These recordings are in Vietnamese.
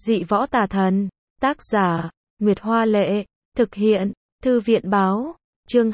Dị võ tà thần. Tác giả, Nguyệt Hoa Lệ. Thực hiện, Thư viện Báo. Chương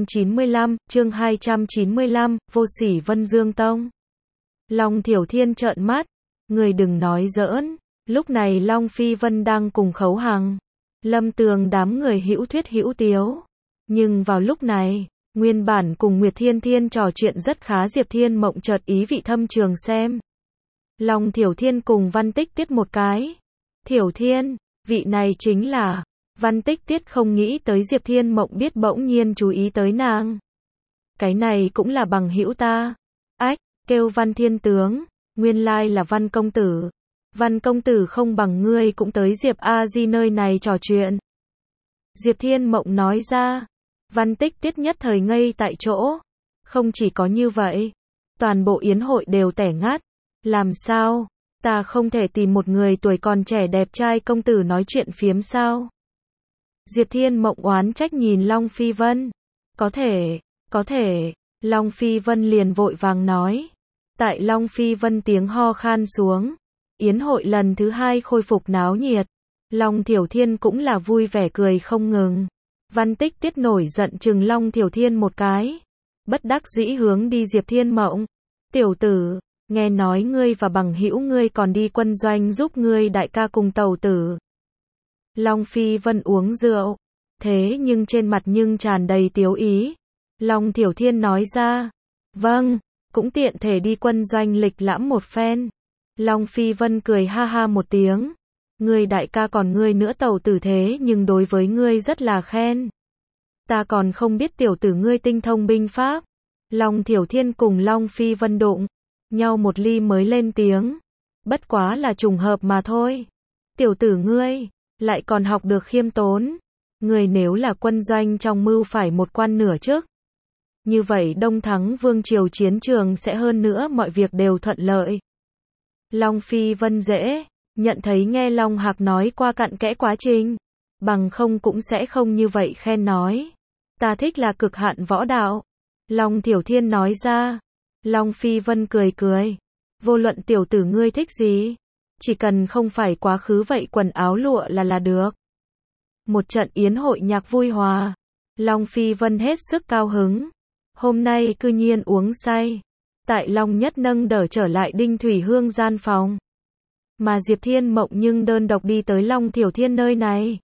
295, Vô Sỉ Vân Dương Tông. Long Thiểu Thiên trợn mắt. Người đừng nói giỡn. Lúc này Long Phi Vân đang cùng Khấu Hằng, Lâm Tường đám người hữu thuyết hữu tiếu. Nhưng vào lúc này, nguyên bản cùng Nguyệt Thiên Thiên trò chuyện rất khá Diệp Thiên Mộng chợt ý vị thâm trường xem Long Thiểu Thiên cùng Văn Tích Tiết một cái. Thiểu Thiên, vị này chính là. Văn Tích Tiết không nghĩ tới Diệp Thiên Mộng biết bỗng nhiên chú ý tới nàng. Cái này cũng là bằng hữu ta. Ách, kêu Văn Thiên Tướng, nguyên lai là Văn Công Tử. Văn Công Tử không bằng ngươi cũng tới Diệp A Di nơi này trò chuyện. Diệp Thiên Mộng nói ra. Văn Tích Tiết nhất thời ngây tại chỗ. Không chỉ có như vậy, toàn bộ yến hội đều tẻ ngắt. Làm sao? Ta không thể tìm một người tuổi còn trẻ đẹp trai công tử nói chuyện phiếm sao? Diệp Thiên Mộng oán trách nhìn Long Phi Vân. Có thể, Long Phi Vân liền vội vàng nói. Tại Long Phi Vân tiếng ho khan xuống, yến hội lần thứ hai khôi phục náo nhiệt. Long Thiểu Thiên cũng là vui vẻ cười không ngừng. Văn Tích Tiết nổi giận chừng Long Thiểu Thiên một cái. Bất đắc dĩ hướng đi Diệp Thiên Mộng. Tiểu tử, nghe nói ngươi và bằng hữu ngươi còn đi quân doanh giúp ngươi đại ca cùng tàu tử. Long Phi Vân uống rượu, thế nhưng trên mặt nhưng tràn đầy tiếu ý. Long Thiểu Thiên nói ra, vâng, cũng tiện thể đi quân doanh lịch lãm một phen. Long Phi Vân cười ha ha một tiếng. Ngươi đại ca còn ngươi nữa tàu tử thế nhưng đối với ngươi rất là khen. Ta còn không biết tiểu tử ngươi tinh thông binh pháp. Long Thiểu Thiên cùng Long Phi Vân đụng nhau một ly mới lên tiếng. Bất quá là trùng hợp mà thôi. Tiểu tử ngươi lại còn học được khiêm tốn. Ngươi nếu là quân doanh trong mưu phải một quan nửa chức. Như vậy Đông Thắng Vương triều chiến trường sẽ hơn nữa mọi việc đều thuận lợi. Long Phi Vân dễ nhận thấy nghe Long Hạc nói qua cặn kẽ quá trình. Bằng không cũng sẽ không như vậy khen nói. Ta thích là cực hạn võ đạo. Long Thiểu Thiên nói ra. Long Phi Vân cười cười. Vô luận tiểu tử ngươi thích gì, chỉ cần không phải quá khứ vậy quần áo lụa là được. Một trận yến hội nhạc vui hòa. Long Phi Vân hết sức cao hứng. Hôm nay cư nhiên uống say. Tại Long Nhất nâng đỡ trở lại Đinh Thủy Hương gian phòng. Mà Diệp Thiên Mộng nhưng đơn độc đi tới Long Thiểu Thiên nơi này.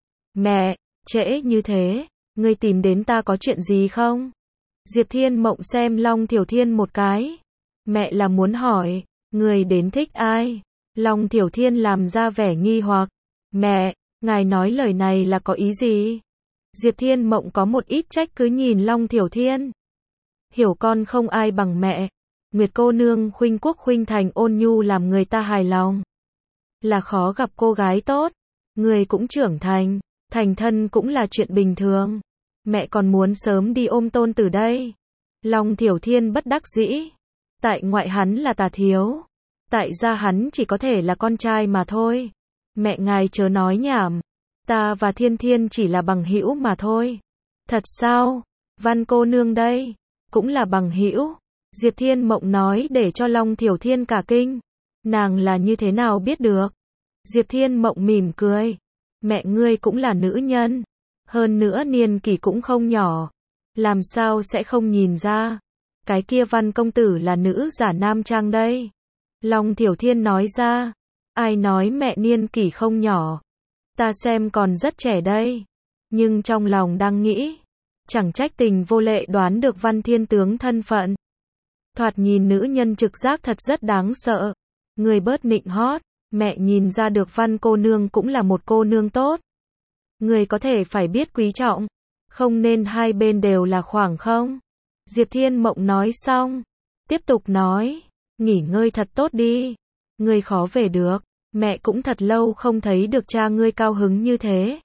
Mẹ, trễ như thế, ngươi tìm đến ta có chuyện gì không? Diệp Thiên Mộng xem Long Thiểu Thiên một cái. Mẹ là muốn hỏi, người đến thích ai? Long Thiểu Thiên làm ra vẻ nghi hoặc. Mẹ, ngài nói lời này là có ý gì? Diệp Thiên Mộng có một ít trách cứ nhìn Long Thiểu Thiên. Hiểu con không ai bằng mẹ. Nguyệt cô nương khuynh quốc khuynh thành ôn nhu làm người ta hài lòng. Là khó gặp cô gái tốt. Người cũng trưởng thành, thành thân cũng là chuyện bình thường. Mẹ còn muốn sớm đi ôm tôn tử đây. Long Thiểu Thiên bất đắc dĩ. Tại ngoại hắn là tà thiếu. Tại gia hắn chỉ có thể là con trai mà thôi. Mẹ ngài chớ nói nhảm. Ta và Thiên Thiên chỉ là bằng hữu mà thôi. Thật sao? Văn cô nương đây cũng là bằng hữu. Diệp Thiên Mộng nói để cho Long Thiểu Thiên cả kinh. Nàng là như thế nào biết được? Diệp Thiên Mộng mỉm cười. Mẹ ngươi cũng là nữ nhân. Hơn nữa niên kỷ cũng không nhỏ. Làm sao sẽ không nhìn ra? Cái kia Văn công tử là nữ giả nam trang đây. Long Thiểu Thiên nói ra. Ai nói mẹ niên kỷ không nhỏ? Ta xem còn rất trẻ đây. Nhưng trong lòng đang nghĩ. Chẳng trách Tình Vô Lệ đoán được Văn Thiên Tướng thân phận. Thoạt nhìn nữ nhân trực giác thật rất đáng sợ. Người bớt nịnh hót. Mẹ nhìn ra được Văn cô nương cũng là một cô nương tốt. Người có thể phải biết quý trọng. Không nên hai bên đều là khoảng không. Diệp Thiên Mộng nói xong. Tiếp tục nói. Nghỉ ngơi thật tốt đi. Ngươi khó về được. Mẹ cũng thật lâu không thấy được cha ngươi cao hứng như thế.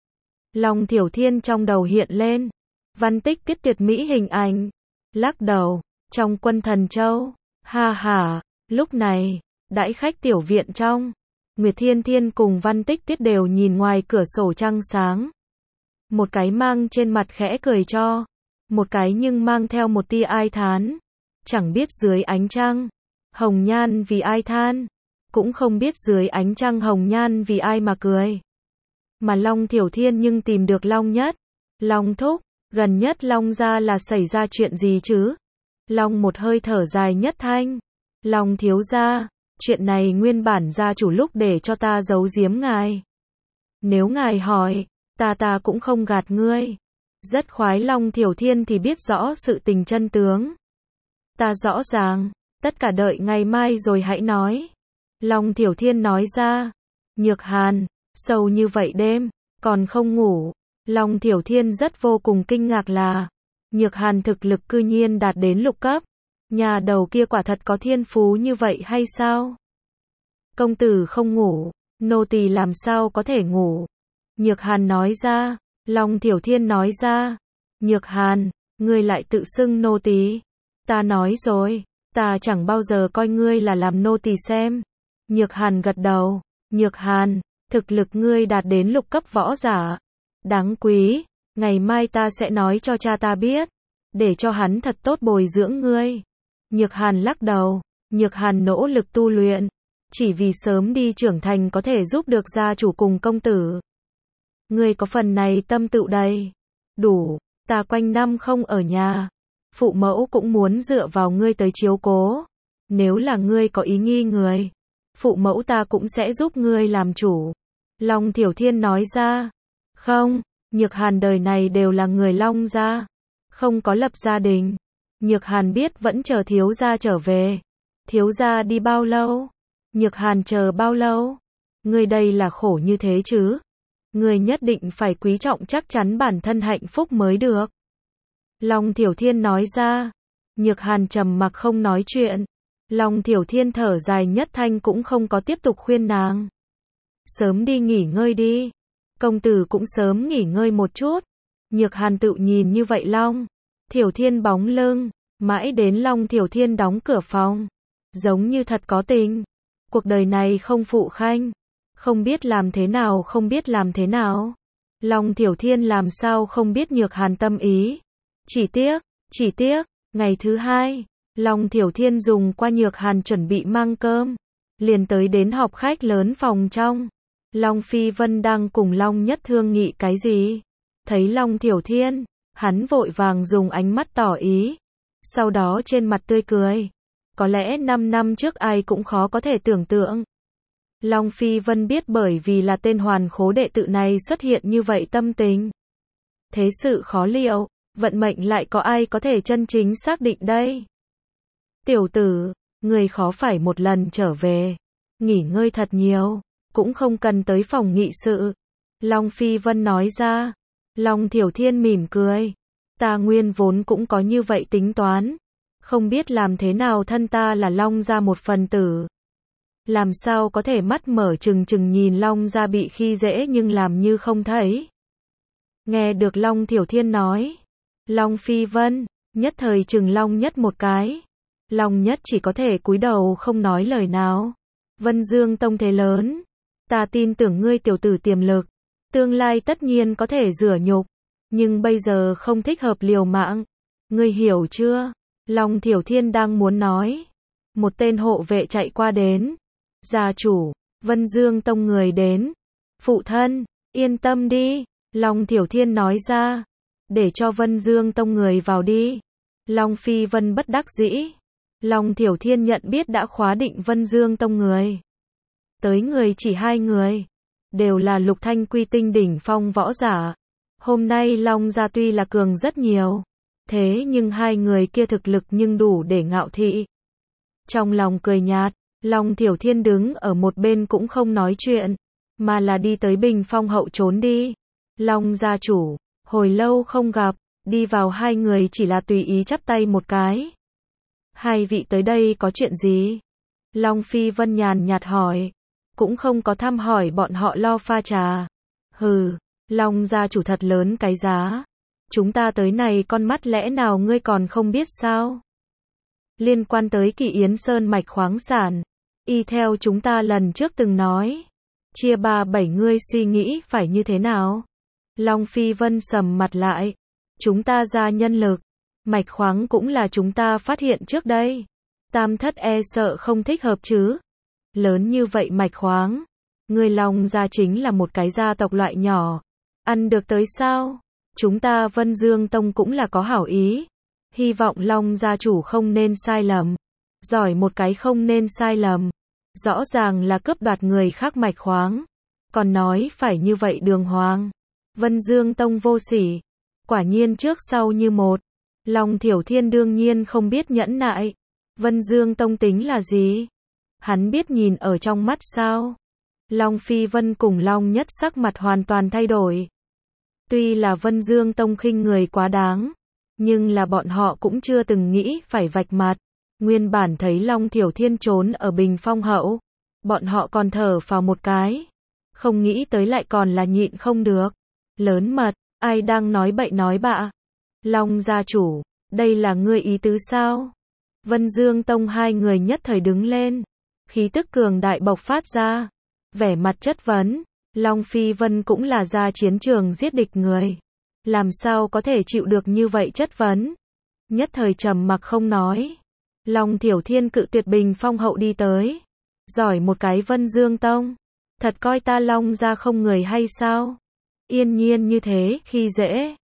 Long Thiểu Thiên trong đầu hiện lên. Văn Tích Tiết tuyệt mỹ hình ảnh. Lắc đầu. Trong Quân Thần Châu. Ha ha. Lúc này, đãi khách tiểu viện trong. Nguyệt Thiên Thiên cùng Văn Tích Tiết đều nhìn ngoài cửa sổ trăng sáng. Một cái mang trên mặt khẽ cười cho. Một cái nhưng mang theo một tia ai thán. Chẳng biết dưới ánh trăng. Hồng nhan vì ai than. cũng không biết dưới ánh trăng hồng nhan vì ai mà cười. Mà Long Thiểu Thiên nhưng tìm được Long Nhất. Long thúc, gần nhất Long gia là xảy ra chuyện gì chứ? Long một hơi thở dài nhất thanh. Long thiếu gia, chuyện này nguyên bản gia chủ lúc để cho ta giấu giếm ngài. Nếu ngài hỏi, ta cũng không gạt ngươi. Rất khoái Long Thiểu Thiên thì biết rõ sự tình chân tướng. Ta rõ ràng, tất cả đợi ngày mai rồi hãy nói. Long Thiểu Thiên nói ra. Nhược Hàn, sâu như vậy đêm, còn không ngủ. Long Thiểu Thiên rất vô cùng kinh ngạc là, Nhược Hàn thực lực cư nhiên đạt đến lục cấp. Nhà đầu kia quả thật có thiên phú như vậy hay sao? Công tử không ngủ, nô tỳ làm sao có thể ngủ? Nhược Hàn nói ra. Long Thiểu Thiên nói ra. Nhược Hàn, ngươi lại tự xưng nô tỳ. Ta nói rồi, ta chẳng bao giờ coi ngươi là làm nô tỳ xem. Nhược Hàn gật đầu. Nhược Hàn, thực lực ngươi đạt đến lục cấp võ giả. Đáng quý, ngày mai ta sẽ nói cho cha ta biết, để cho hắn thật tốt bồi dưỡng ngươi. Nhược Hàn lắc đầu. Nhược Hàn nỗ lực tu luyện, chỉ vì sớm đi trưởng thành có thể giúp được gia chủ cùng công tử. Ngươi có phần này tâm tự đầy. Đủ, ta quanh năm không ở nhà. Phụ mẫu cũng muốn dựa vào ngươi tới chiếu cố. Nếu là ngươi có ý nghi người, phụ mẫu ta cũng sẽ giúp ngươi làm chủ. Long Thiểu Thiên nói ra. Không, Nhược Hàn đời này đều là người Long gia, không có lập gia đình. Nhược Hàn biết vẫn chờ thiếu gia trở về. Thiếu gia đi bao lâu? Nhược Hàn chờ bao lâu? Ngươi đây là khổ như thế chứ? Ngươi nhất định phải quý trọng chắc chắn bản thân hạnh phúc mới được. Long Thiểu Thiên nói ra. Nhược Hàn trầm mặc không nói chuyện. Long Thiểu Thiên thở dài nhất thanh cũng không có tiếp tục khuyên nàng. Sớm đi nghỉ ngơi đi. Công tử cũng sớm nghỉ ngơi một chút. Nhược Hàn tự nhìn như vậy Long Thiểu Thiên bóng lưng, mãi đến Long Thiểu Thiên đóng cửa phòng. Giống như thật có tình. Cuộc đời này không phụ khanh. Không biết làm thế nào, không biết làm thế nào. Long Thiểu Thiên làm sao không biết Nhược Hàn tâm ý. Chỉ tiếc, ngày thứ hai, Long Thiểu Thiên dùng qua Nhược Hàn chuẩn bị mang cơm. Liền tới đến họp khách lớn phòng trong. Long Phi Vân đang cùng Long Nhất thương nghị cái gì. Thấy Long Thiểu Thiên, hắn vội vàng dùng ánh mắt tỏ ý. Sau đó trên mặt tươi cười. Có lẽ 5 năm trước ai cũng khó có thể tưởng tượng. Long Phi Vân biết bởi vì là tên hoàn khố đệ tử này xuất hiện như vậy tâm tình. Thế sự khó liệu, vận mệnh lại có ai có thể chân chính xác định đây. Tiểu tử, người khó phải một lần trở về. Nghỉ ngơi thật nhiều, cũng không cần tới phòng nghị sự. Long Phi Vân nói ra. Long Thiểu Thiên mỉm cười. Ta nguyên vốn cũng có như vậy tính toán. Không biết làm thế nào thân ta là Long gia một phần tử. Làm sao có thể mắt mở trừng trừng nhìn Long gia bị khi dễ nhưng làm như không thấy. Nghe được Long Thiểu Thiên nói. Long Phi Vân, nhất thời trừng Long Nhất một cái. Long Nhất chỉ có thể cúi đầu không nói lời nào. Vân Dương Tông thế lớn. Ta tin tưởng ngươi tiểu tử tiềm lực. Tương lai tất nhiên có thể rửa nhục. Nhưng bây giờ không thích hợp liều mạng. Ngươi hiểu chưa? Long Thiểu Thiên đang muốn nói. Một tên hộ vệ chạy qua đến. Gia chủ, Vân Dương Tông người đến. Phụ thân, yên tâm đi. Long Thiểu Thiên nói ra. Để cho Vân Dương Tông người vào đi. Long Phi Vân bất đắc dĩ. Long Thiểu Thiên nhận biết đã khóa định Vân Dương Tông người. Tới người chỉ 2 người. Đều là lục thanh quy tinh đỉnh phong võ giả. Hôm nay Long gia tuy là cường rất nhiều. Thế nhưng 2 người kia thực lực nhưng đủ để ngạo thị. Trong lòng cười nhạt, Long Thiểu Thiên đứng ở một bên cũng không nói chuyện. Mà là đi tới bình phong hậu trốn đi. Long gia chủ, hồi lâu không gặp. Đi vào 2 người chỉ là tùy ý chắp tay một cái. 2 vị tới đây có chuyện gì? Long Phi Vân nhàn nhạt hỏi. Cũng không có thăm hỏi bọn họ lo pha trà. Hừ, Long gia chủ thật lớn cái giá. Chúng ta tới này con mắt lẽ nào ngươi còn không biết sao? Liên quan tới Kỳ Yến Sơn mạch khoáng sản. Y theo chúng ta lần trước từng nói. Chia 3-7 ngươi suy nghĩ phải như thế nào? Long Phi Vân sầm mặt lại. Chúng ta ra nhân lực. Mạch khoáng cũng là chúng ta phát hiện trước đây. Tam thất e sợ không thích hợp chứ. Lớn như vậy mạch khoáng. Người Long gia chính là một cái gia tộc loại nhỏ. Ăn được tới sao? Chúng ta Vân Dương Tông cũng là có hảo ý. Hy vọng Long gia chủ không nên sai lầm. Giỏi một cái không nên sai lầm. Rõ ràng là cướp đoạt người khác mạch khoáng. Còn nói phải như vậy đường hoàng. Vân Dương Tông vô sỉ. Quả nhiên trước sau như một. Long Thiểu Thiên đương nhiên không biết nhẫn nại. Vân Dương Tông tính là gì? Hắn biết nhìn ở trong mắt sao? Long Phi Vân cùng Long Nhất sắc mặt hoàn toàn thay đổi. Tuy là Vân Dương Tông khinh người quá đáng, nhưng là bọn họ cũng chưa từng nghĩ phải vạch mặt. Nguyên bản thấy Long Thiểu Thiên trốn ở Bình Phong hậu, bọn họ còn thở phào một cái. Không nghĩ tới lại còn là nhịn không được. Lớn mật, ai đang nói bậy nói bạ? Long gia chủ, đây là ngươi ý tứ sao? Vân Dương Tông hai người nhất thời đứng lên. Khí tức cường đại bộc phát ra. Vẻ mặt chất vấn. Long Phi Vân cũng là ra chiến trường giết địch người. Làm sao có thể chịu được như vậy chất vấn? Nhất thời trầm mặc không nói. Long Thiểu Thiên cự tuyệt Bình Phong hậu đi tới. Giỏi một cái Vân Dương Tông. Thật coi ta Long gia không người hay sao? Yên nhiên như thế khi dễ.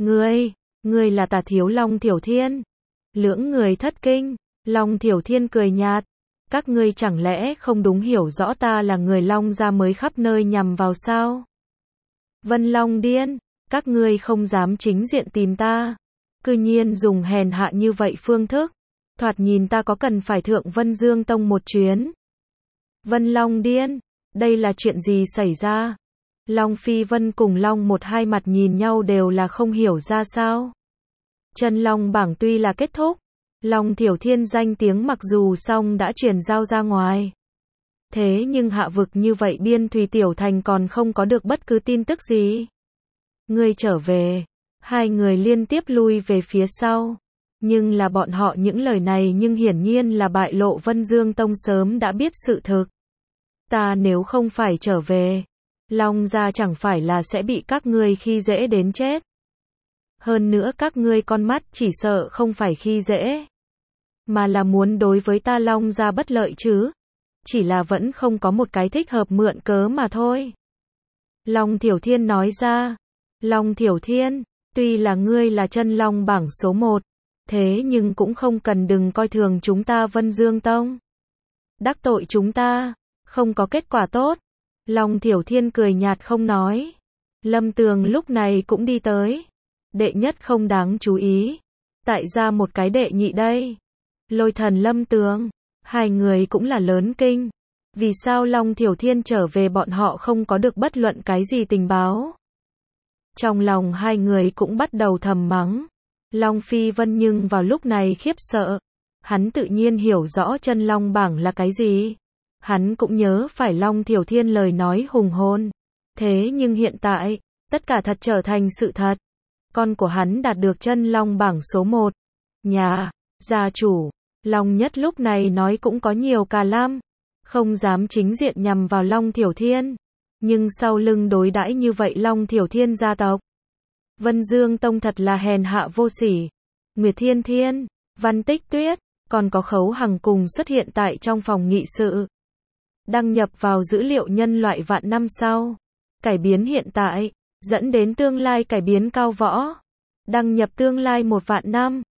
Ngươi là Tà thiếu Long Thiểu Thiên. Lưỡng người thất kinh. Long Thiểu Thiên cười nhạt. Các ngươi chẳng lẽ không đúng hiểu rõ ta là người Long gia mới khắp nơi nhằm vào sao? Vân Long điên, các ngươi không dám chính diện tìm ta. Cư nhiên dùng hèn hạ như vậy phương thức. Thoạt nhìn ta có cần phải thượng Vân Dương Tông một chuyến. Vân Long điên, đây là chuyện gì xảy ra? Long Phi Vân cùng Long một hai mặt nhìn nhau đều là không hiểu ra sao. Chân Long bảng tuy là kết thúc. Long Thiểu Thiên danh tiếng mặc dù xong đã truyền giao ra ngoài. Thế nhưng hạ vực như vậy Biên Thùy Tiểu Thành còn không có được bất cứ tin tức gì. Ngươi trở về. Hai người liên tiếp lui về phía sau. Nhưng là bọn họ những lời này nhưng hiển nhiên là bại lộ Vân Dương Tông sớm đã biết sự thực. Ta nếu không phải trở về, Long gia chẳng phải là sẽ bị các ngươi khi dễ đến chết. Hơn nữa các ngươi con mắt chỉ sợ không phải khi dễ, mà là muốn đối với ta Long gia bất lợi chứ. Chỉ là vẫn không có một cái thích hợp mượn cớ mà thôi. Long Thiểu Thiên nói ra. Long Thiểu Thiên, tuy là ngươi là chân Long bảng số 1, thế nhưng cũng không cần đừng coi thường chúng ta Vân Dương Tông. Đắc tội chúng ta, không có kết quả tốt. Long Thiểu Thiên cười nhạt không nói. Lâm Tường lúc này cũng đi tới. Đệ nhất không đáng chú ý. Tại ra một cái đệ nhị đây. Lôi Thần Lâm Tường. Hai người cũng là lớn kinh. Vì sao Long Thiểu Thiên trở về bọn họ không có được bất luận cái gì tình báo? Trong lòng hai người cũng bắt đầu thầm mắng. Long Phi Vân nhưng vào lúc này khiếp sợ. Hắn tự nhiên hiểu rõ chân Long bảng là cái gì. Hắn cũng nhớ phải Long Thiểu Thiên lời nói hùng hồn. Thế nhưng hiện tại, tất cả thật trở thành sự thật. Con của hắn đạt được chân Long bảng số 1. Nhà, gia chủ, Long Nhất lúc này nói cũng có nhiều cà lam. Không dám chính diện nhằm vào Long Thiểu Thiên. Nhưng sau lưng đối đãi như vậy Long Thiểu Thiên gia tộc. Vân Dương Tông thật là hèn hạ vô sỉ. Nguyệt Thiên Thiên, Văn Tích Tuyết, còn có Khấu Hằng cùng xuất hiện tại trong phòng nghị sự. Đăng nhập vào dữ liệu nhân loại vạn năm sau. Cải biến hiện tại, dẫn đến tương lai cải biến cao võ. Đăng nhập tương lai 1 vạn năm.